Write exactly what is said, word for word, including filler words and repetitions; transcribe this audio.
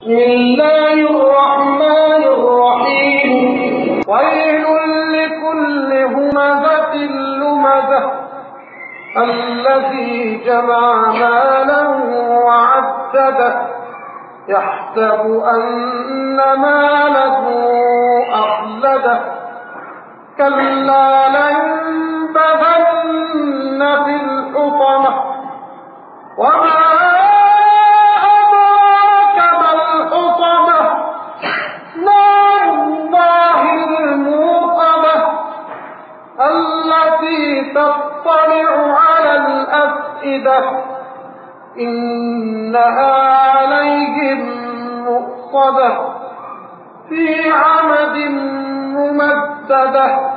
بسم الله الرحمن الرحيم ويل لكل همزة لمزة الذي جمع مالا وعدده يحسب أن ماله أخلده كلا لينبذن في الحطمة وما أدراك ما الحطمة نار الله الموقدة التي تطلع على الأفئدة إنها عليهم مؤصدة في عمد ممددة